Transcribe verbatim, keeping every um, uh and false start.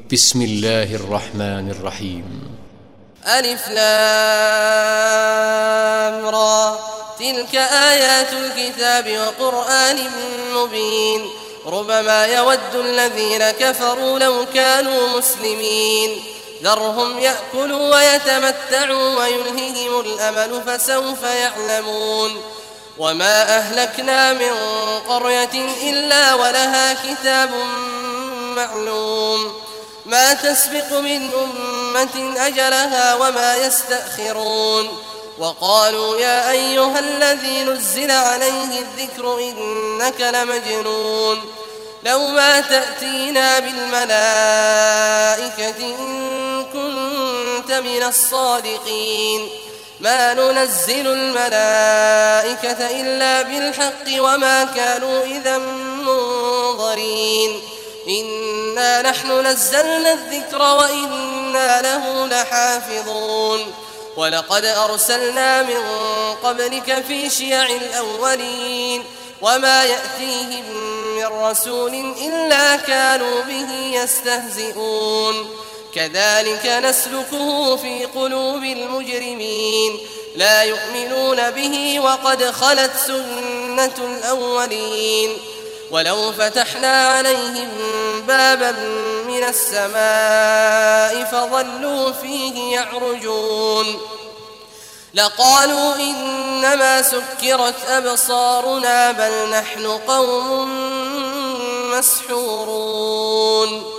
بسم الله الرحمن الرحيم. ألف لام را، تلك آيات الكتاب وقرآن مبين. ربما يود الذين كفروا لو كانوا مسلمين. ذرهم يأكلوا ويتمتعوا ويلههم الأمل فسوف يعلمون. وما أهلكنا من قرية إلا ولها كتاب معلوم، ما تسبق من أمة أجلها وما يستأخرون. وقالوا يا أيها الذي نزل عليه الذكر إنك لمجنون، لو ما تأتينا بالملائكة إن كنت من الصادقين. ما ننزل الملائكة إلا بالحق وما كانوا إذا منظرين. إنا نحن نزلنا الذكر وإنا له لحافظون. ولقد أرسلنا من قبلك في شيع الأولين، وما يأتيهم من رسول إلا كانوا به يستهزئون. كذلك نسلكه في قلوب المجرمين، لا يؤمنون به وقد خلت سنة الأولين. ولو فتحنا عليهم بابا من السماء فظلوا فيه يعرجون لقالوا إنما سكرت أبصارنا بل نحن قوم مسحورون.